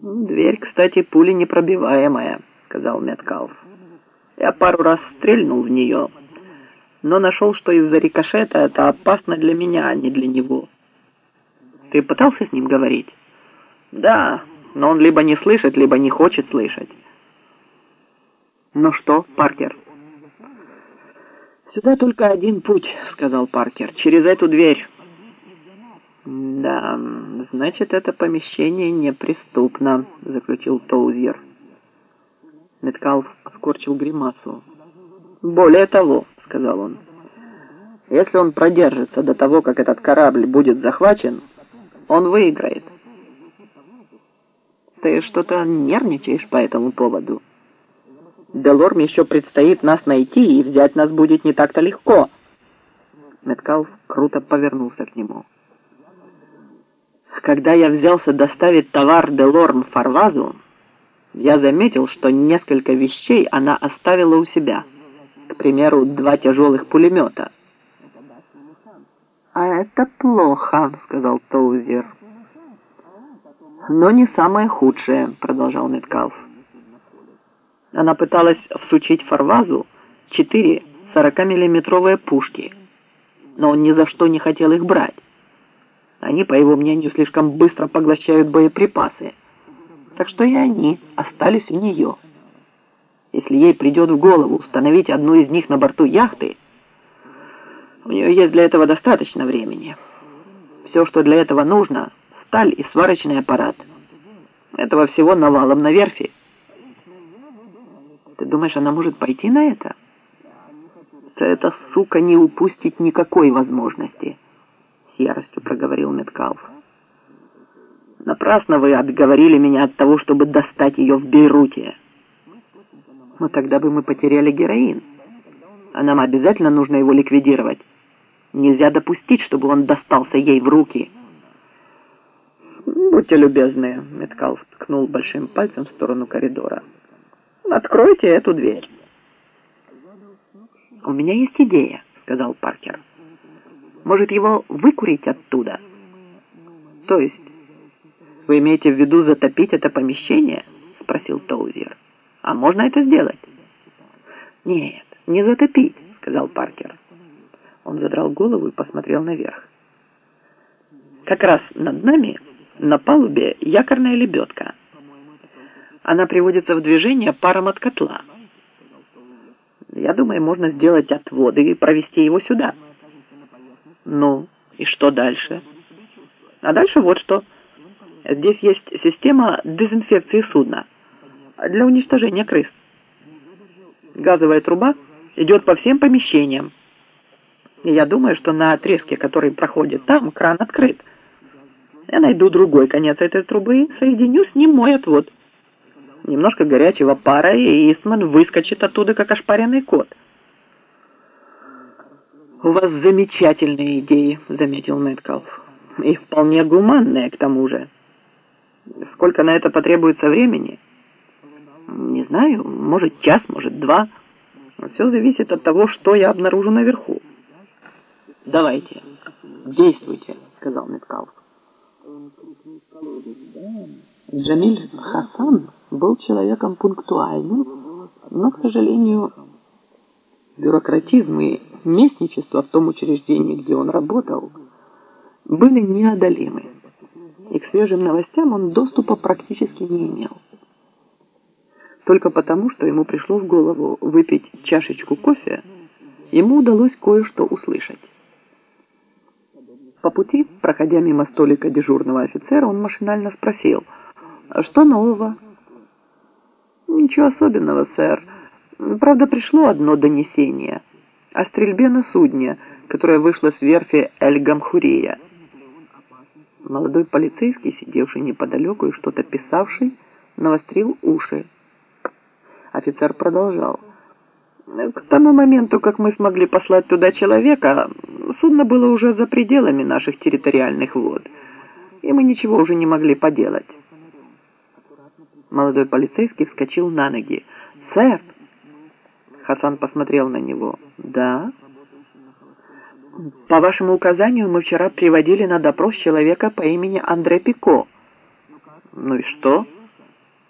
«Дверь, кстати, пуленепробиваемая», — сказал Меткалф. «Я пару раз стрельнул в нее, но нашел, что из-за рикошета это опасно для меня, а не для него». «Ты пытался с ним говорить?» «Да, но он либо не слышит, либо не хочет слышать». «Ну что, Паркер?» «Сюда только один путь», — сказал Паркер, — «через эту дверь». «Да, значит, это помещение неприступно», — заключил Тоузер. Меткалф скорчил гримасу. «Более того», — сказал он, — «если он продержится до того, как этот корабль будет захвачен, он выиграет». «Ты что-то нервничаешь по этому поводу? Делорм еще предстоит нас найти, и взять нас будет не так-то легко». Меткалф круто повернулся к нему. «Когда я взялся доставить товар Делорм в Фарвазу, я заметил, что несколько вещей она оставила у себя. К примеру, 2 тяжелых пулемета». «А это плохо», — сказал Тоузер. «Но не самое худшее», — продолжал Меткалф. «Она пыталась всучить Фарвазу 4 40-миллиметровые пушки, но он ни за что не хотел их брать. Они, по его мнению, слишком быстро поглощают боеприпасы. Так что и они остались у нее. Если ей придет в голову установить одну из них на борту яхты, у нее есть для этого достаточно времени. Все, что для этого нужно, сталь и сварочный аппарат. Этого всего навалом на верфи». «Ты думаешь, она может пойти на это?» «Эта сука не упустит никакой возможности», — с яростью проговорил Меткалф. «Напрасно вы отговорили меня от того, чтобы достать ее в Бейруте». «Но тогда бы мы потеряли героин, а нам обязательно нужно его ликвидировать. Нельзя допустить, чтобы он достался ей в руки». «Будьте любезны», — Меткалф ткнул большим пальцем в сторону коридора. «Откройте эту дверь». «У меня есть идея», — сказал Паркер. «Может, его выкурить оттуда?» «То есть, вы имеете в виду затопить это помещение?» — спросил Тоузер. «А можно это сделать?» «Нет, не затопить», — сказал Паркер. Он задрал голову и посмотрел наверх. «Как раз над нами на палубе якорная лебедка. Она приводится в движение паром от котла. Я думаю, можно сделать отводы и провести его сюда». «Ну, и что дальше?» «А дальше вот что. Здесь есть система дезинфекции судна для уничтожения крыс. Газовая труба идет по всем помещениям. И я думаю, что на отрезке, который проходит там, кран открыт. Я найду другой конец этой трубы, соединю с ним мой отвод. Немножко горячего пара, и Истман выскочит оттуда, как ошпаренный кот». «У вас замечательные идеи», — заметил Меткалф. «И вполне гуманные, к тому же. Сколько на это потребуется времени?» «Не знаю, может, час, может, 2. Все зависит от того, что я обнаружу наверху». «Давайте, действуйте», — сказал Меткалф. Джамиль Хасан был человеком пунктуальным, но, к сожалению, бюрократизм и местничество в том учреждении, где он работал, были неодолимы, и к свежим новостям он доступа практически не имел. Только потому, что ему пришло в голову выпить чашечку кофе, ему удалось кое-что услышать. По пути, проходя мимо столика дежурного офицера, он машинально спросил: «Что нового?» «Ничего особенного, сэр. Правда, пришло одно донесение о стрельбе на судне, которое вышло с верфи Эль-Гамхурия». Молодой полицейский, сидевший неподалеку и что-то писавший, навострил уши. Офицер продолжал: «К тому моменту, как мы смогли послать туда человека, судно было уже за пределами наших территориальных вод, и мы ничего уже не могли поделать». Молодой полицейский вскочил на ноги. «Сэр!» Хасан посмотрел на него. «Да?» «По вашему указанию мы вчера приводили на допрос человека по имени Андре Пико». «Ну и что?»